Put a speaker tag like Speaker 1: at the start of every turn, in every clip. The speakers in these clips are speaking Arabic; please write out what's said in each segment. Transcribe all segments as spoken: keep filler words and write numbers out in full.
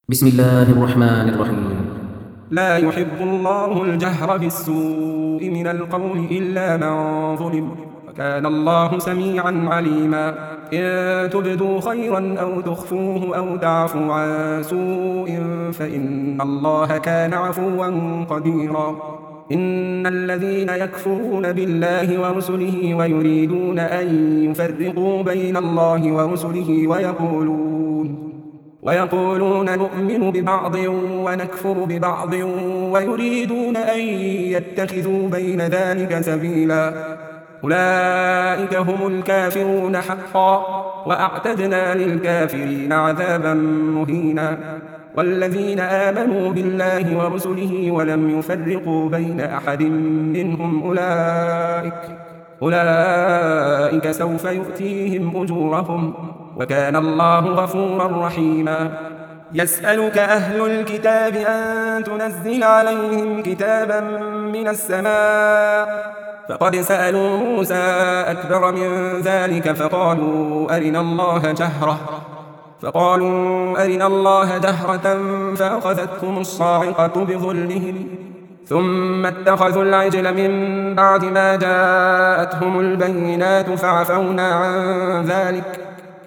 Speaker 1: بسم الله الرحمن الرحيم.
Speaker 2: لا يحب الله الجهر بالسوء من القول إلا من ظلم، وكان الله سميعا عليما. إن تبدوا خيرا أو تخفوه أو تعفوا عن سوء فإن الله كان عفوا قديرا. إن الذين يكفرون بالله ورسله ويريدون أن يفرقوا بين الله ورسله ويقولون ويقولون نؤمن ببعض ونكفر ببعض ويريدون أن يتخذوا بين ذلك سبيلا، أولئك هم الكافرون حقا، وأعتدنا للكافرين عذابا مهينا. والذين آمنوا بالله ورسله ولم يفرقوا بين أحد منهم أولئك أولئك سوف يؤتيهم أجورهم، وكان الله غفورا رحيما. يسألك أهل الكتاب أن تنزل عليهم كتابا من السماء، فقد سألوا موسى أكبر من ذلك فقالوا أرنا الله جهرة فقالوا أرنا الله جهرة فأخذتهم الصاعقة بظلمهم ثم اتخذوا العجل من بعد ما جاءتهم البينات فعفونا عن ذلك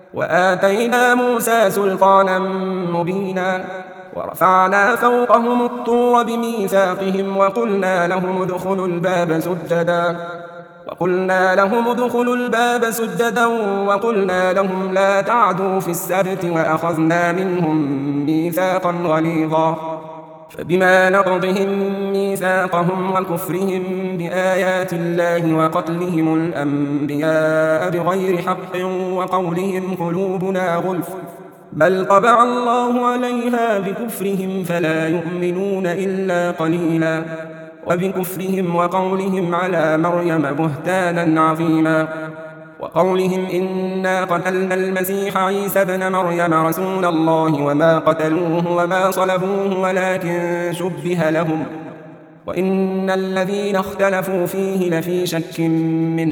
Speaker 2: وآتينا موسى سلطانا مبينا. ورفعنا فوقهم الطور بميثاقهم وقلنا لهم ادخلوا الباب سجدا وقلنا لهم ادخلوا الباب سجدا وقلنا لهم لا تعدوا في السبت وأخذنا منهم ميثاقا غليظا. فبما نقضهم ميثاقهم وكفرهم بآيات الله وقتلهم الأنبياء بغير حق وقولهم قلوبنا غلف بل طبع الله عليها بكفرهم فلا يؤمنون إلا قليلا، وبكفرهم وقولهم على مريم بهتانا عظيما، وقولهم إنا قتلنا المسيح عيسى ابن مريم رسول الله وما قتلوه وما صلبوه ولكن شبه لهم وإن الذين اختلفوا فيه لفي شك منه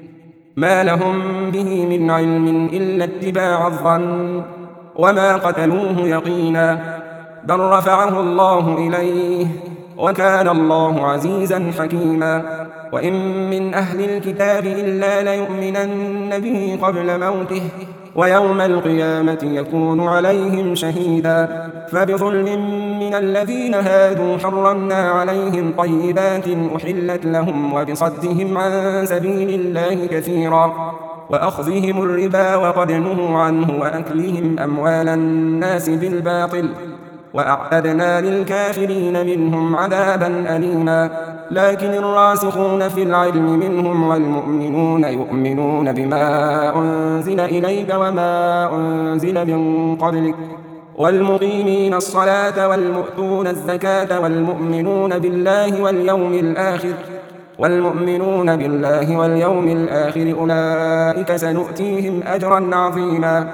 Speaker 2: ما لهم به من علم إلا اتباع الظن وما قتلوه يقينا، بل رفعه الله إليه وكان الله عزيزا حكيما. وإن من أهل الكتاب إلا ليؤمنن به قبل موته ويوم القيامة يكون عليهم شهيدا. فبظلم من الذين هادوا حرمنا عليهم طيبات أحلت لهم وبصدهم عن سبيل الله كثيرا وأخذهم الربا وقد نهوا عنه وأكلهم أموال الناس بالباطل وأعتدنا للكافرين منهم عذابا أليما. لكن الراسخون في العلم منهم والمؤمنون يؤمنون بما أنزل إليك وما أنزل من قبلك والمقيمين الصلاة والمؤتون الزكاة والمؤمنون بالله واليوم الآخر والمؤمنون بالله واليوم الآخر أولئك سنؤتيهم أجرا عظيما.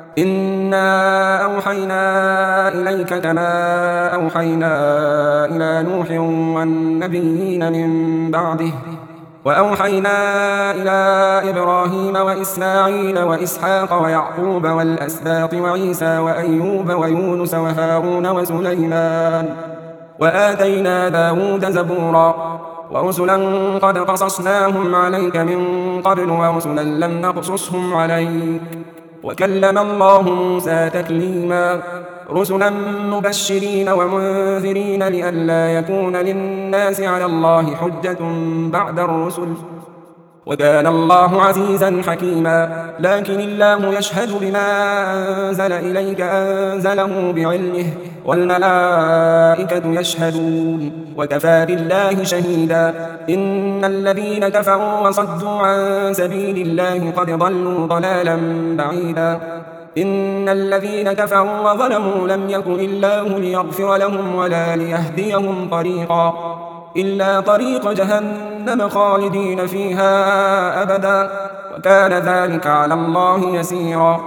Speaker 2: إنا أوحينا إليك كما أوحينا إلى نوح والنبيين من بعده وأوحينا إلى إبراهيم وإسماعيل وإسحاق ويعقوب والأسباط وعيسى وأيوب ويونس وهارون وسليمان وآتينا داود زبورا ورسلا قد قصصناهم عليك من قبل ورسلا لم نقصصهم عليك وكلم الله موسى تكليما. رسلا مبشرين ومنذرين لئلا يكون للناس على الله حجة بعد الرسل وكان الله عزيزا حكيما. لكن الله يشهد بما أنزل إليك أنزله بعلمه والملائكة يشهدون وكفى بالله شهيدا. إن الذين كفروا وصدوا عن سبيل الله قد ضلوا ضلالا بعيدا. إن الذين كفروا وظلموا لم يكن الله ليغفر لهم ولا ليهديهم طريقا إلا طريق جهنم خالدين فيها أبدا وكان ذلك على الله يسيرا.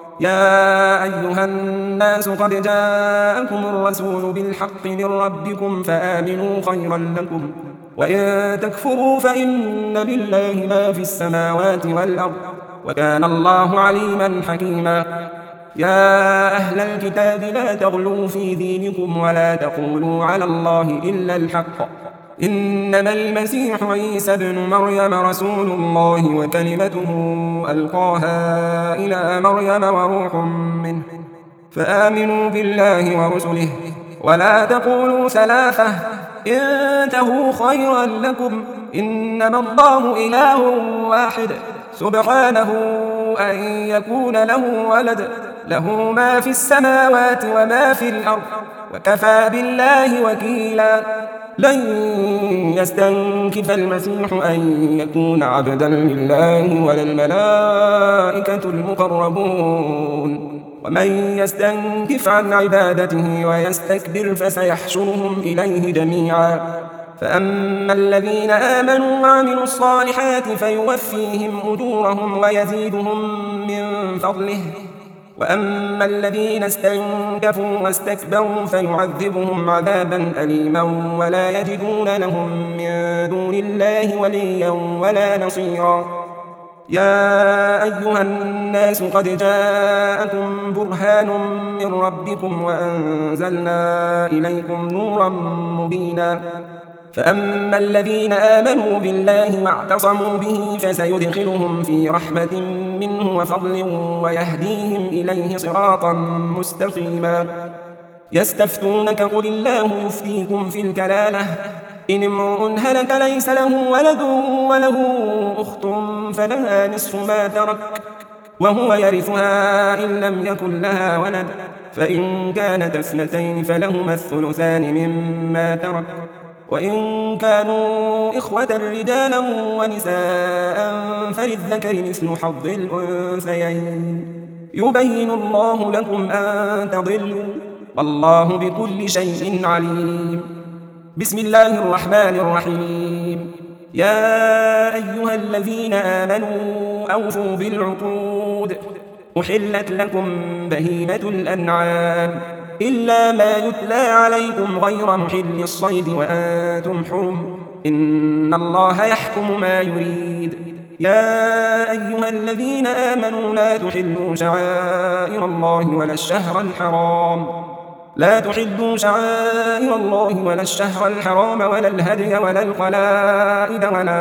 Speaker 2: يا أيها الناس قد جاءكم الرسول بالحق من ربكم فآمنوا خيرا لكم وإن تكفروا فإن لله ما في السماوات والأرض وكان الله عليما حكيما. يا أهل الكتاب لا تغلوا في دينكم ولا تقولوا على الله إلا الحق إنما المسيح عيسى ابن مريم رسول الله وكلمته ألقاها إلى مريم وروح منه فآمنوا بالله ورسله ولا تقولوا ثلاثة انتهوا خيرا لكم إنما الله إله واحد سبحانه أن يكون له ولد له ما في السماوات وما في الأرض وكفى بالله وكيلا لن يستنكف المسيح أن يكون عبدا لله ولا الملائكة المقربون ومن يستنكف عن عبادته ويستكبر فسيحشرهم إليه جميعا فأما الذين آمنوا وعملوا الصالحات فيوفيهم أجورهم ويزيدهم من فضله وأما الذين استنكفوا واستكبروا فيعذبهم عذابا أليما ولا يجدون لهم من دون الله وليا ولا نصيرا يا أيها الناس قد جاءكم برهان من ربكم وأنزلنا إليكم نورا مبينا فأما الذين آمنوا بالله واعتصموا به فسيدخلهم في رحمة منه وفضل ويهديهم إليه صراطا مستقيما يستفتونك قل الله يفتيكم في الكلالة إن امرؤ هلك ليس له ولد وله أخت فلها نصف ما ترك وهو يرثها إن لم يكن لها ولد فإن كانت اثنتين فلهما الثلثان مما ترك وإن كانوا إخوة رجالا ونساء فللذكر مثل حظ الأنثيين يبين الله لكم أن تضلوا والله بكل شيء عليم بسم الله الرحمن الرحيم يا أيها الذين آمنوا أوفوا بالعقود أحلت لكم بهيمة الأنعام إلا ما يتلى عليكم غير محل الصيد وأنتم حرم إن الله يحكم ما يريد يا أيها الذين آمنوا لا تحلوا شعائر الله ولا الشهر الحرام لا تحلوا شعائر الله ولا الشهر الحرام ولا الهدي ولا القلائد ولا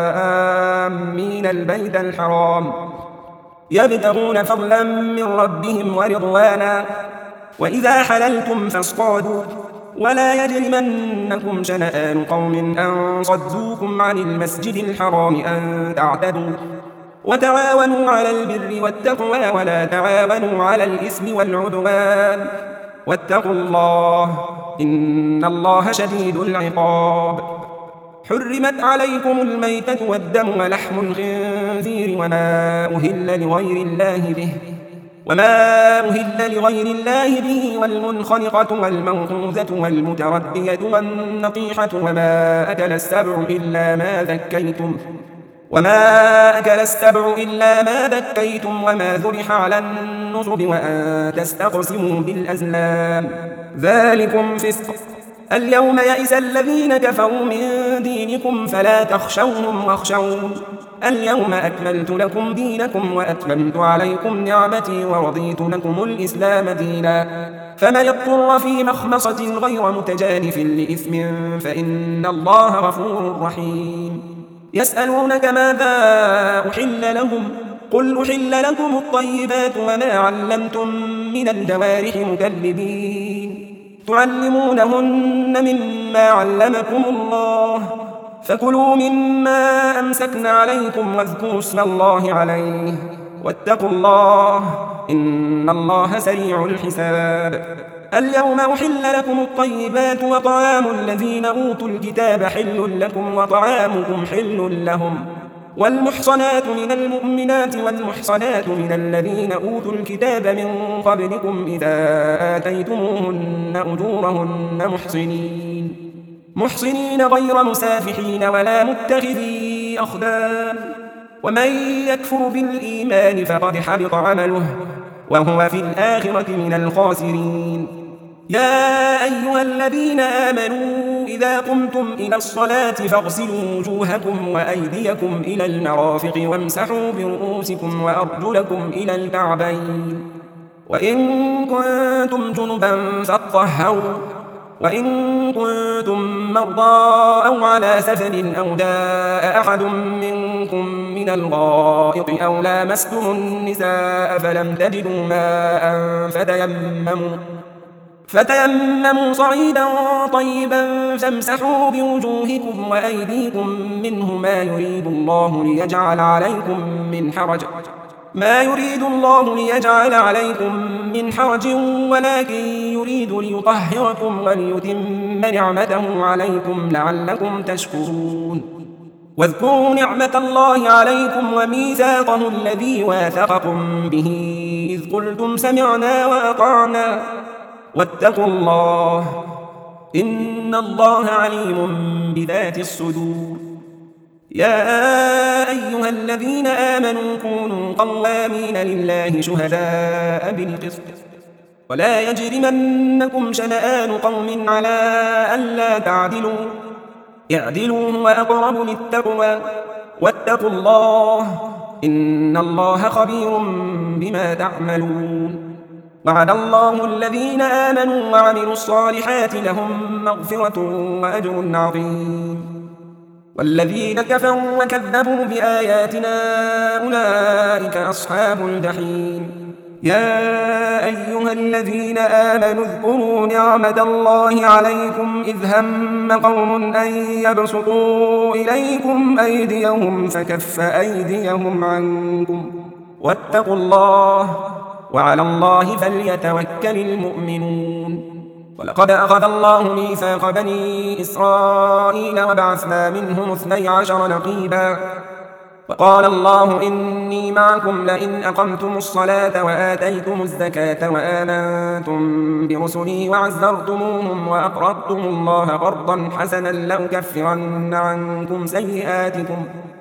Speaker 2: آمين البيت الحرام يبتغون فضلا من ربهم ورضوانا وإذا حللتم فاصطادوا ولا يجرمنكم شنآن قوم أن صدوكم عن المسجد الحرام أن تعتدوا وتعاونوا على البر والتقوى ولا تعاونوا على الإثم والعدوان واتقوا الله إن الله شديد العقاب حرمت عليكم الميتة والدم ولحم الخنزير وما أهل لغير الله به وما أهل لغير الله به والمنخنقة والموقوذة والمتردية والنطيحة وما أكل السبع إلا ما ذكيتم وما أكل السبع إلا ما ذكيتم وما ذبح على النصب وأن تستقسموا بالأزلام ذلكم فسق اليوم يئس الذين كفروا من دينكم فلا تخشوهم واخشون اليوم أكملت لكم دينكم وأتممت عليكم نعمتي ورضيت لكم الإسلام دينا فمن اضطر في مخمصة غير متجانف لإثم فإن الله غفور رحيم يسألونك ماذا أحل لهم قل أحل لكم الطيبات وما علمتم من الجوارح مكلبين تعلمونهن مما علمكم الله فكلوا مما أمسكن عليكم واذكروا اسم الله عليه واتقوا الله إن الله سريع الحساب اليوم أحل لكم الطيبات وطعام الذين أوتوا الكتاب حل لكم وطعامكم حل لهم والمحصنات من المؤمنات والمحصنات من الذين أوتوا الكتاب من قبلكم إذا آتيتموهن أجورهن محصنين محصنين غير مسافحين ولا متخذي أخدان ومن يكفر بالإيمان فقد حبط عمله وهو في الآخرة من الخاسرين يا أيها الذين آمنوا إذا قمتم إلى الصلاة فاغسلوا وجوهكم وأيديكم إلى المرافق وامسحوا برؤوسكم وأرجلكم إلى الكعبين وإن كنتم جنبا فاطهروا وإن كنتم مرضى أو على سفر أو جاء أحد منكم من الغائط أو لامستم النساء فلم تجدوا ماء فتيمموا فتيمموا صعيدا طيبا فامسحوا بوجوهكم وأيديكم منه ما يريد الله ليجعل عليكم من حرج ما يريد الله ليجعل عليكم من حرج ولكن يريد ليطهركم وليتم نعمته عليكم لعلكم تشكرون واذكروا نعمة الله عليكم وميثاقه الذي واثقكم به إذ قلتم سمعنا وأطعنا واتقوا الله إن الله عليم بذات الصدور يا أيها الذين آمنوا كونوا قوامين لله شهداء بالقسط ولا يجرمنكم شنآن قوم على ألا تعدلوا اعدلوا هو أقرب للتقوى واتقوا الله إن الله خبير بما تعملون وعد الله الذين آمنوا وعملوا الصالحات لهم مغفرة وأجر عظيم والذين كفروا وكذبوا بآياتنا أولئك أصحاب الجحيم يا أيها الذين آمنوا اذكروا نعمة الله عليكم إذ هم قوم أن يبسطوا إليكم أيديهم فكف أيديهم عنكم واتقوا الله وعلى الله فليتوكل المؤمنون ولقد أخذ الله ميثاق بني إسرائيل وبعثنا منهم اثني عشر نقيبا وقال الله إني معكم لئن أقمتم الصلاة وآتيتم الزكاة وآمنتم برسلي وعزرتموهم وأقرضتم الله قرضا حسنا لأكفرن عنكم سيئاتكم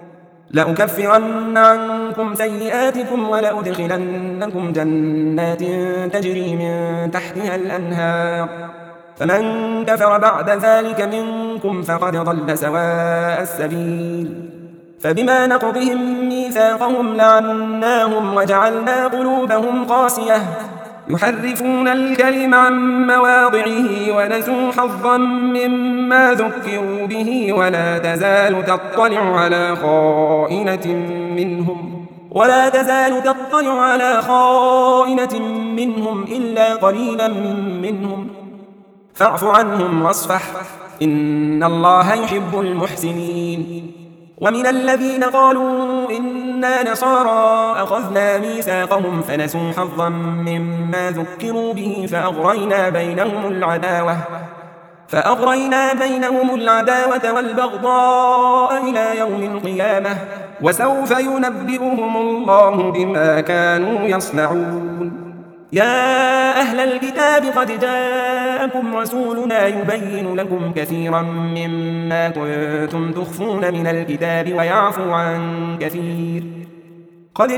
Speaker 2: لأكفرن عنكم سيئاتكم ولأدخلنكم جنات تجري من تحتها الأنهار فمن كفر بعد ذلك منكم فقد ضل سواء السبيل فبما نقضهم ميثاقهم لعناهم وجعلنا قلوبهم قاسية يحرفون الكلم عن مواضعه ونسوا حظا مما ذكروا به ولا تزال تطلع على خائنة منهم ولا تزال تطلع على خائنة منهم إلا قليلا منهم فاعف عنهم واصفح إن الله يحب المحسنين ومن الذين قالوا إنا نصارى أخذنا ميثاقهم فنسوا حظا مما ذكروا به فأغرينا بينهم العداوة فأغرينا بينهم العداوة والبغضاء إلى يوم القيامة وسوف ينبئهم الله بما كانوا يصنعون يا أهل الكتاب قد جاءكم رسولنا يبين لكم كثيرا مما كنتم تخفون من الكتاب ويعفو عن كثير قد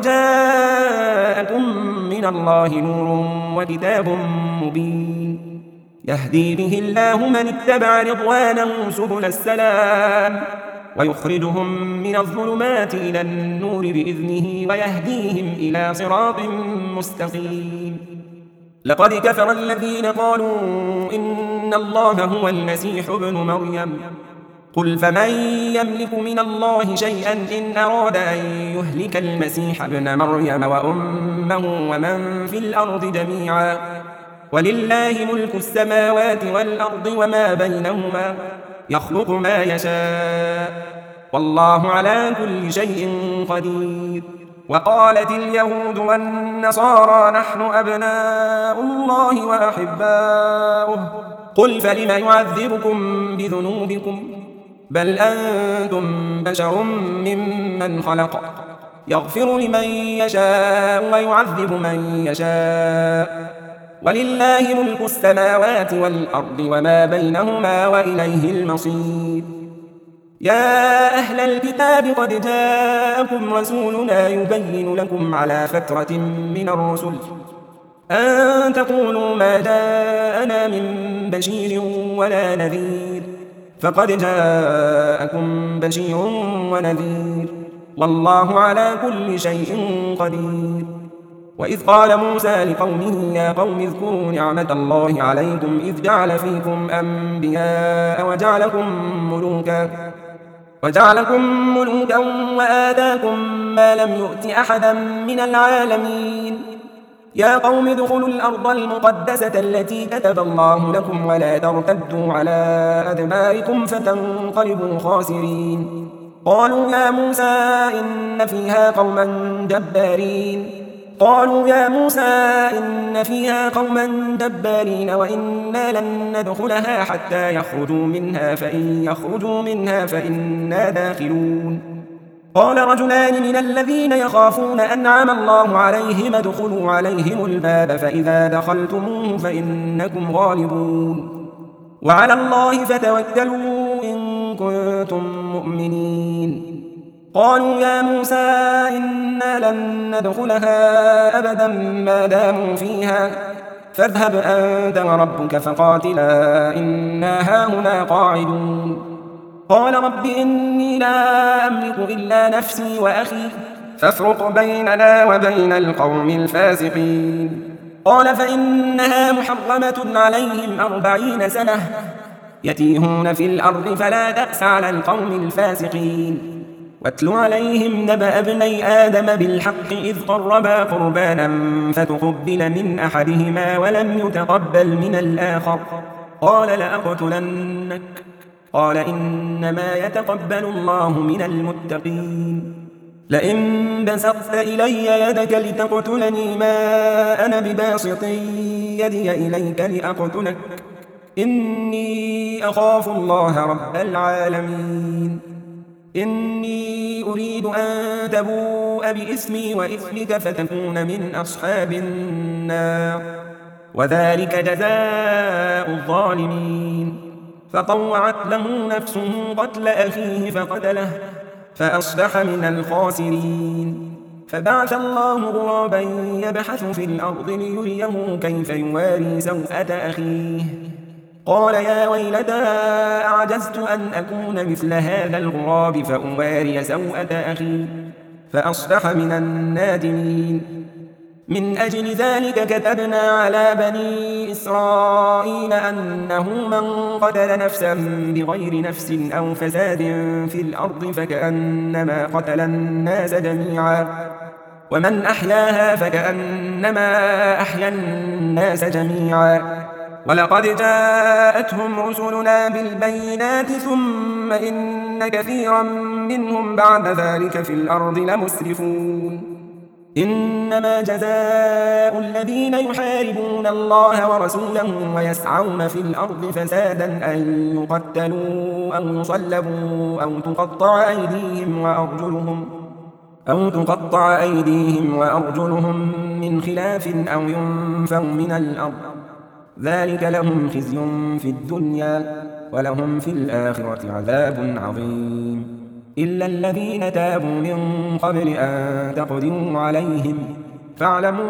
Speaker 2: جاءكم من الله نور وكتاب مبين يهدي به الله من اتبع رضوانه سبل السلام ويخرجهم من الظلمات إلى النور بإذنه ويهديهم إلى صراط مستقيم لقد كفر الذين قالوا إن الله هو المسيح ابن مريم قل فمن يملك من الله شيئا إن أراد أن يهلك المسيح ابن مريم وأمه ومن في الأرض جميعا ولله ملك السماوات والأرض وما بينهما يخلق ما يشاء والله على كل شيء قدير وقالت اليهود والنصارى نحن أبناء الله وأحباؤه قل فلم يعذبكم بذنوبكم بل أنتم بشر ممن خلق يغفر لمن يشاء ويعذب من يشاء ولله ملك السماوات والأرض وما بينهما وإليه المصير يا أهل الكتاب قد جاءكم رسولنا يبين لكم على فترة من الرسل أن تقولوا ما جاءنا من بشير ولا نذير فقد جاءكم بشير ونذير والله على كل شيء قدير وإذ قال موسى لقومه يا قوم اذكروا نعمة الله عليكم إذ جعل فيكم أنبياء وجعلكم ملوكا وجعلكم ملوكا وآتاكم ما لم يؤت أحدا من العالمين يا قوم ادخلوا الأرض المقدسة التي كتب الله لكم ولا ترتدوا على أدباركم فتنقلبوا خاسرين قالوا يا موسى إن فيها قوما جبارين قالوا يا موسى إن فيها قوما جبارين وإنا لن ندخلها حتى يخرجوا منها فإن يخرجوا منها فإنا داخلون قال رجلان من الذين يخافون أنعم الله عليهم ادخلوا عليهم الباب فإذا دخلتموه فإنكم غالبون وعلى الله فتوكلوا إن كنتم مؤمنين قالوا يا موسى إنا لن ندخلها أبدا ما داموا فيها فاذهب أنت وربك فقاتلا إنا هاهنا قاعدون قال رب إني لا أملك إلا نفسي وأخي فافرق بيننا وبين القوم الفاسقين قال فإنها محرمة عليهم أربعين سنة يتيهون في الأرض فلا تأس على القوم الفاسقين واتل عليهم نبأ ابني آدم بالحق إذ قربا قربانا فتقبل من أحدهما ولم يتقبل من الآخر قال لأقتلنك قال إنما يتقبل الله من المتقين لئن بسطت إلي يدك لتقتلني ما أنا بباسط يدي إليك لأقتلك إني أخاف الله رب العالمين إني أريد أن تبوء بإثمي وإثمك فتكون من أصحاب النار وذلك جزاء الظالمين فطوعت له نفسه قتل أخيه فقتله فأصبح من الخاسرين فبعث الله غرابا يبحث في الأرض ليريه كيف يواري سوءة أخيه قال يا ويلتى أعجزت أن أكون مثل هذا الغراب فأواري سوءة أخي فأصبح من النادمين من أجل ذلك كتبنا على بني إسرائيل أنه من قتل نفسا بغير نفس أو فساد في الأرض فكأنما قتل الناس جميعا ومن أحياها فكأنما أحيا الناس جميعا ولقد جاءتهم رسلنا بالبينات ثم إن كثيرا منهم بعد ذلك في الأرض لمسرفون إنما جزاء الذين يحاربون الله ورسوله ويسعون في الأرض فسادا أن يقتلوا أو يصلبوا أو تقطع أيديهم وأرجلهم أو تقطع أيديهم وأرجلهم من خلاف أو ينفوا من الأرض ذلك لهم خزي في الدنيا ولهم في الآخرة عذاب عظيم إلا الذين تابوا من قبل أن تقدروا عليهم فاعلموا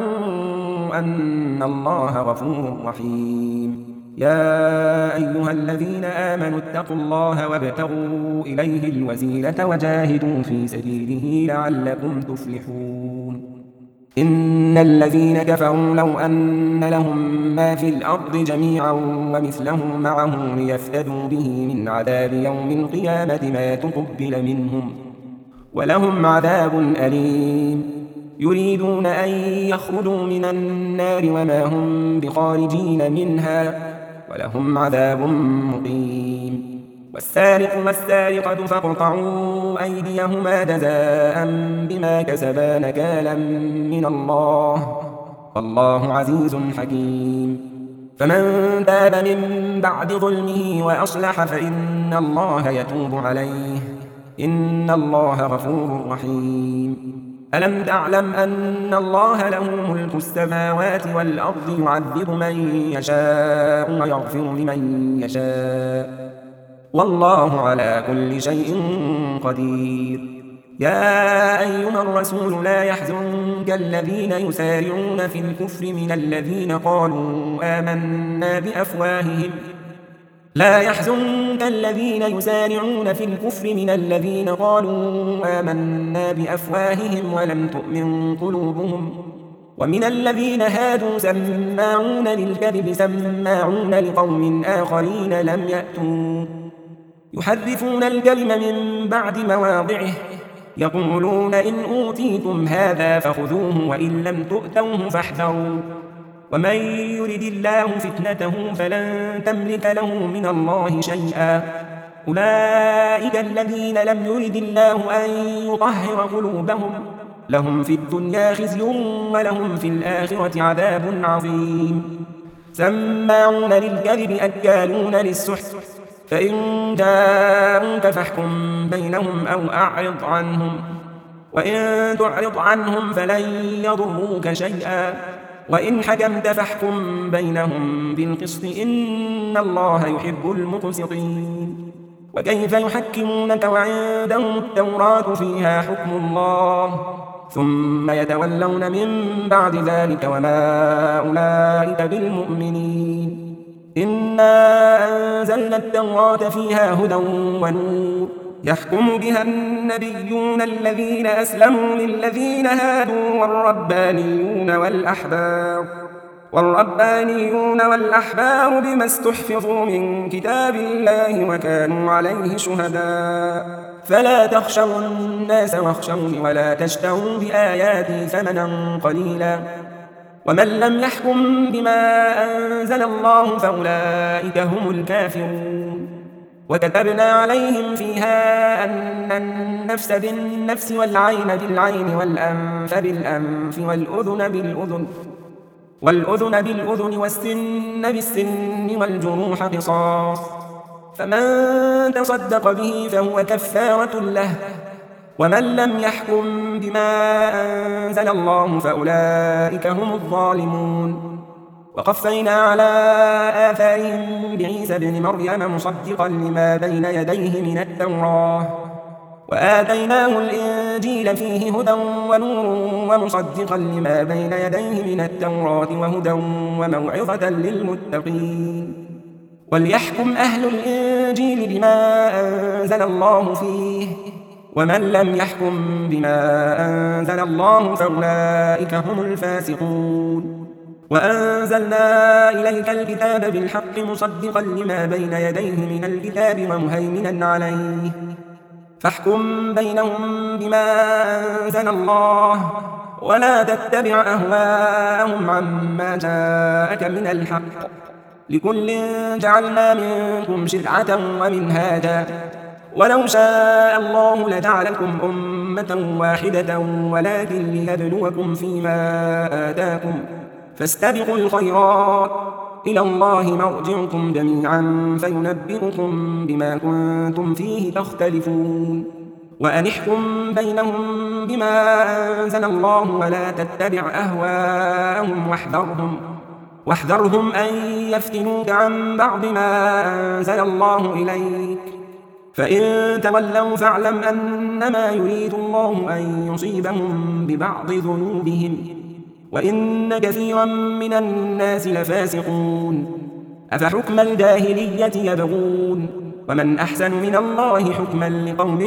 Speaker 2: أن الله غفور رحيم يا أيها الذين آمنوا اتقوا الله وابتغوا إليه الوسيلة وجاهدوا في سبيله لعلكم تفلحون إن الذين كفروا لو أن لهم ما في الأرض جميعا ومثله معه ليفتدوا به من عذاب يوم القيامة ما تقبل منهم ولهم عذاب أليم يريدون أن يخرجوا من النار وما هم بخارجين منها ولهم عذاب مقيم والسارق والسارقة فاقطعوا أيديهما جزاء بما كسبا نكالا من الله والله عزيز حكيم فمن تاب من بعد ظلمه وأصلح فإن الله يتوب عليه إن الله غفور رحيم ألم تعلم أن الله له ملك السماوات والأرض يعذب من يشاء ويغفر لمن يشاء والله على كل شيء قدير يا أيها الرسول لا يحزنك الذين يسارعون في الكفر من الذين قالوا آمنا بأفواههم لا يحزنك الذين يسارعون في الكفر من الذين قالوا آمنا بأفواههم ولم تؤمن قلوبهم ومن الذين هادوا سماعون للكذب سماعون لقوم آخرين لم يأتوا يحرفون الكلم من بعد مواضعه يقولون إن أوتيتم هذا فخذوه وإن لم تؤتوه فاحذروا ومن يرد الله فتنته فلن تملك له من الله شيئا أولئك الذين لم يرد الله أن يطهر قلوبهم لهم في الدنيا خزي ولهم في الآخرة عذاب عظيم سماعون للكذب أكالون للسحت فإن جاءوك فاحكم بينهم أو أعرض عنهم وإن تعرض عنهم فلن يضروك شيئا وإن حكمت فاحكم بينهم بالقسط إن الله يحب المقسطين وكيف يحكمونك وعندهم التوراة فيها حكم الله ثم يتولون من بعد ذلك وما أولئك بالمؤمنين إنا أنزلنا التوراة فيها هدى ونور يحكم بها النبيون الذين أسلموا للذين هادوا والربانيون والأحبار والربانيون والأحبار بما استحفظوا من كتاب الله وكانوا عليه شهداء فلا تخشوا الناس واخشوني ولا تشتروا بآياتي ثمنا قليلا ومن لم يحكم بما أنزل الله فأولئك هم الكافرون وكتبنا عليهم فيها أن النفس بالنفس والعين بالعين والأنف بالأنف والأذن بالأذن والأذن بالأذن والسن بالسن والجروح قصاص فمن تصدق به فهو كفارة له ومن لم يحكم بما أنزل الله فأولئك هم الظالمون وقفينا على آثارهم بعيسى ابن مريم مصدقا لما بين يديه من التوراة وآتيناه الإنجيل فيه هدى ونور ومصدقا لما بين يديه من التوراة وهدى وموعظة للمتقين وليحكم أهل الإنجيل بما أنزل الله فيه ومن لم يحكم بما أنزل الله فأولئك هم الفاسقون وأنزلنا إليك الكتاب بالحق مصدقا لما بين يديه من الكتاب ومهيمنا عليه فاحكم بينهم بما أنزل الله ولا تتبع أهواءهم عما جاءك من الحق لكل جعلنا منكم شرعة ومنهاجا ولو شاء الله لجعلكم أمة واحدة ولكن ليبلوكم فيما آتاكم فاستبقوا الخيرات إلى الله مرجعكم جميعا فينبئكم بما كنتم فيه تختلفون وأن احكم بينهم بما أنزل الله ولا تتبع أهواءهم واحذرهم واحذرهم أن يفتنوك عن بعض ما أنزل الله إليك فإن تولوا فاعلم أنما يريد الله أن يصيبهم ببعض ذنوبهم وإن كثيرا من الناس لفاسقون أفحكم الجاهلية يبغون ومن أحسن من الله حكما لقوم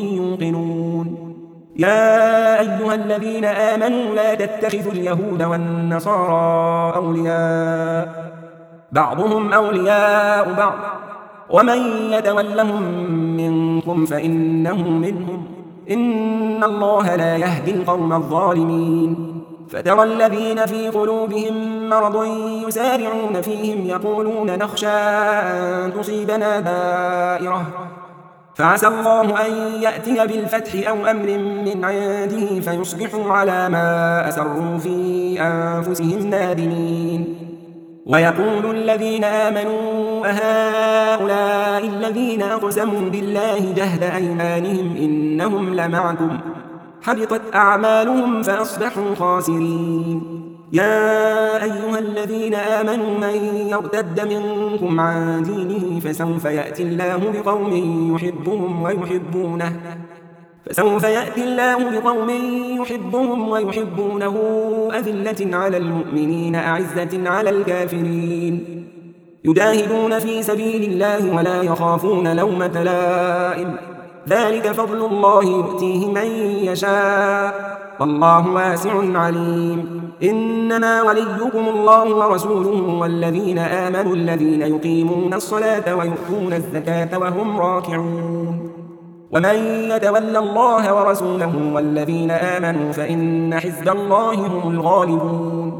Speaker 2: يوقنون يا أيها الذين آمنوا لا تتخذوا اليهود والنصارى أولياء بعضهم أولياء بعض ومن يتولهم منكم فإنه منهم إن الله لا يهدي القوم الظالمين فترى الذين في قلوبهم مرض يسارعون فيهم يقولون نخشى أن تصيبنا دائرة فعسى الله أن يأتي بالفتح أو أمر من عنده فيصبحوا على ما أسروا في أنفسهم نادمين ويقول الذين آمنوا أهؤلاء الذين أقسموا بالله جهد أيمانهم إنهم لمعكم حبطت أعمالهم فأصبحوا خاسرين يا أيها الذين آمنوا من يرتد منكم عن دينه فسوف يأتي الله بقوم يحبهم ويحبونه فسوف يأتي الله بقوم يحبهم ويحبونه أذلة على المؤمنين أعزة على الكافرين يجاهدون في سبيل الله ولا يخافون لومة لائم ذلك فضل الله يؤتيه من يشاء والله واسع عليم. إنما وليكم الله ورسوله والذين آمنوا الذين يقيمون الصلاة ويؤتون الزكاة وهم راكعون. ومن يتول الله ورسوله والذين آمنوا فإن حزب الله هم الغالبون.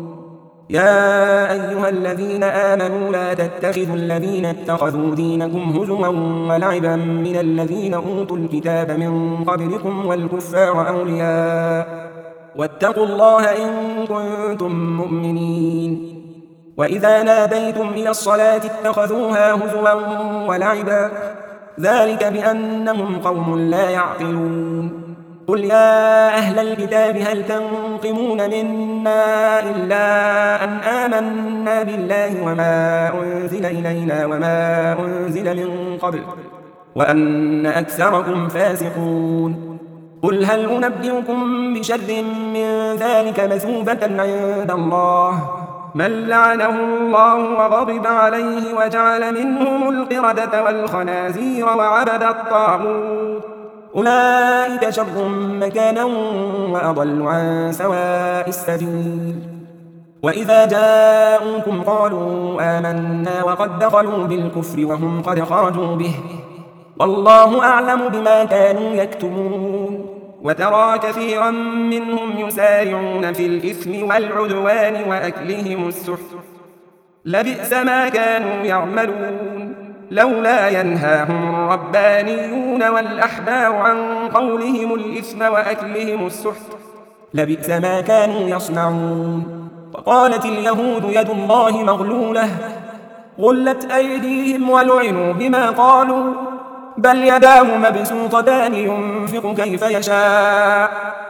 Speaker 2: يا أيها الذين آمنوا لا تتخذوا الذين اتخذوا دينكم هزوا ولعبا من الذين أوتوا الكتاب من قبلكم والكفار أولياء واتقوا الله إن كنتم مؤمنين. وإذا ناديتم إلى الصلاة اتخذوها هزوا ولعبا ذلك بأنهم قوم لا يعقلون. قل يا أهل الكتاب هل تنقمون منا إلا أن آمنا بالله وما أنزل إلينا وما أنزل من قبل وأن أكثركم فاسقون. قل هل أنبئكم بشر من ذلك مثوبة عند الله من لعنه الله وغضب عليه وجعل منهم القردة والخنازير وعبد الطاغوت أولئك شر مكانا وأضل عن سواء السبيل. وإذا جاءوكم قالوا آمنا وقد دخلوا بالكفر وهم قد خرجوا به والله أعلم بما كانوا يكتمون. وترى كثيرا منهم يسارعون في الإثم والعدوان وأكلهم السحت لبئس ما كانوا يعملون. لولا ينهاهم الربانيون والأحبار عن قولهم الإثم وأكلهم السحت لبئس ما كانوا يصنعون. وقالت اليهود يد الله مغلولة غلت أيديهم ولعنوا بما قالوا بل يداه مبسوطتان ينفق كيف يشاء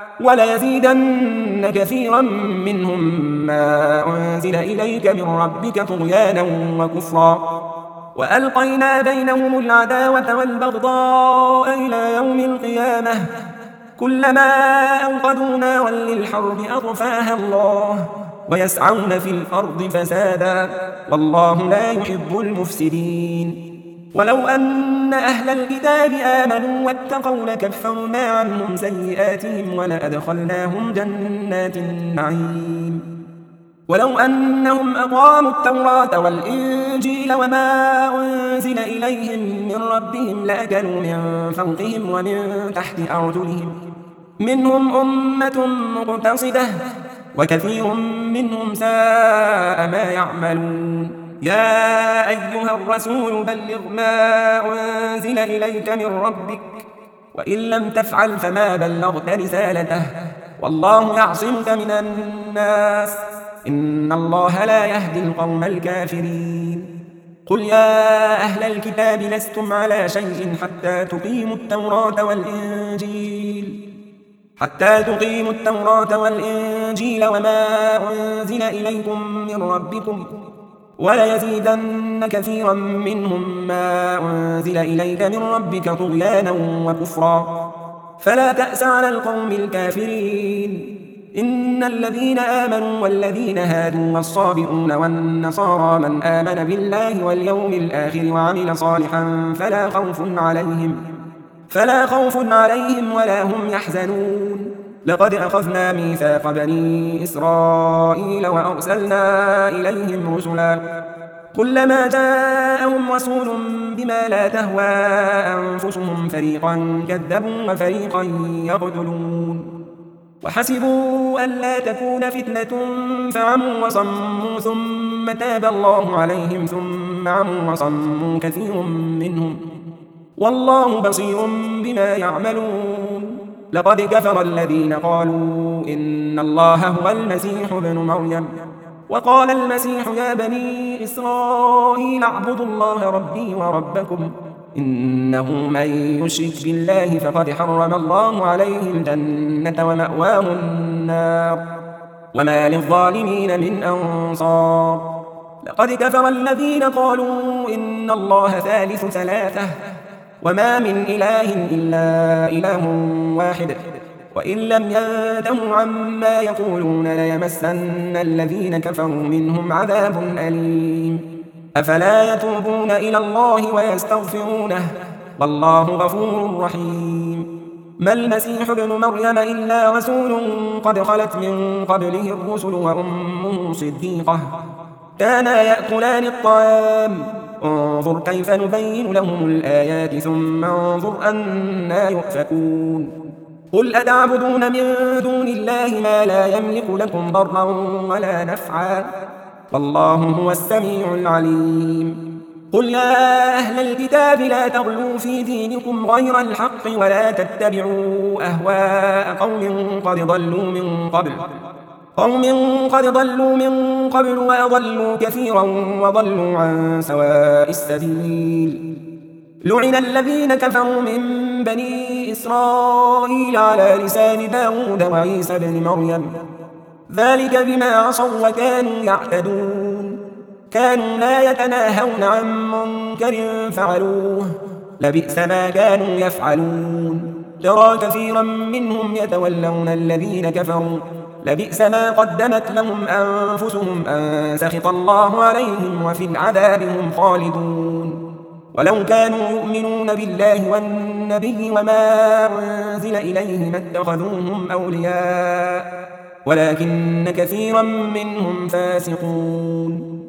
Speaker 2: وليزيدن كثيرا منهم ما أنزل إليك من ربك طغيانا وكفرا وألقينا بينهم العداوة والبغضاء إلى يوم القيامة كلما أوقدوا نارا للحرب أطفاها الله ويسعون في الأرض فسادا والله لا يحب المفسدين. ولو أن أهل الكتاب آمنوا واتقوا لكفرنا عنهم سيئاتهم ولأدخلناهم جنات النعيم. ولو أنهم أقاموا التوراة والإنجيل وما أنزل إليهم من ربهم لأكلوا من فوقهم ومن تحت أرجلهم منهم أمة مقتصدة وكثير منهم ساء ما يعملون. يا أيها الرسول بلغ ما أنزل إليك من ربك وإن لم تفعل فما بلغت رسالته والله يعصمك من الناس إن الله لا يهدي القوم الكافرين. قل يا أهل الكتاب لستم على شيء حتى تقيموا التوراة والإنجيل حتى تقيموا التوراة والإنجيل وما أنزل إليكم من ربكم وليزيدن كثيرا منهم ما أنزل إليك من ربك طغيانا وكفرا فلا تأس على القوم الكافرين. إن الذين آمنوا والذين هادوا والصابئون والنصارى من آمن بالله واليوم الآخر وعمل صالحا فلا خوف عليهم فلا خوف عليهم ولا هم يحزنون. لقد أخذنا ميثاق بني إسرائيل وأرسلنا إليهم رسلا كلما جاءهم رسول بما لا تهوى أنفسهم فريقا كذبوا وفريقا يقتلون. وحسبوا ألا تكون فتنة فعموا وصموا ثم تاب الله عليهم ثم عموا وصموا كثير منهم والله بصير بما يعملون. لقد كفر الذين قالوا إن الله هو المسيح ابن مريم وقال المسيح يا بني إسرائيل اعبدوا الله ربي وربكم إنه من يشرك بالله فقد حرم الله عليه الجنة ومأواه النار وما للظالمين من أنصار. لقد كفر الذين قالوا إن الله ثالث ثلاثة وما من إله إلا إله واحد وإن لم ينتهوا عما يقولون ليمسن الذين كفروا منهم عذاب أليم. أفلا يتوبون إلى الله ويستغفرونه والله غفور رحيم. ما المسيح ابن مريم إلا رسول قد خلت من قبله الرسل وأمه صديقة كانا يأكلان الطعام انظر كيف نبين لهم الآيات ثم انظر أنا يؤفكون قل أتعبدون من دون الله ما لا يملك لكم ضرا ولا نفعا والله هو السميع العليم قل يا أهل الكتاب لا تغلوا في دينكم غير الحق ولا تتبعوا أهواء قوم قد ضلوا من قبل قوم قد ضلوا من قبل وأضلوا كثيرا وضلوا عن سواء السبيل لعن الذين كفروا من بني إسرائيل على لسان داود وعيسى بن مريم ذلك بما عصوا وكانوا يعتدون كانوا لا يتناهون عن منكر فعلوه لبئس ما كانوا يفعلون ترى كثيرا منهم يتولون الذين كفروا لبئس ما قدمت لهم أنفسهم أن سخط الله عليهم وفي العذاب هم خالدون ولو كانوا يؤمنون بالله والنبي وما أنزل إليه ما اتخذوهم أولياء ولكن كثيرا منهم فاسقون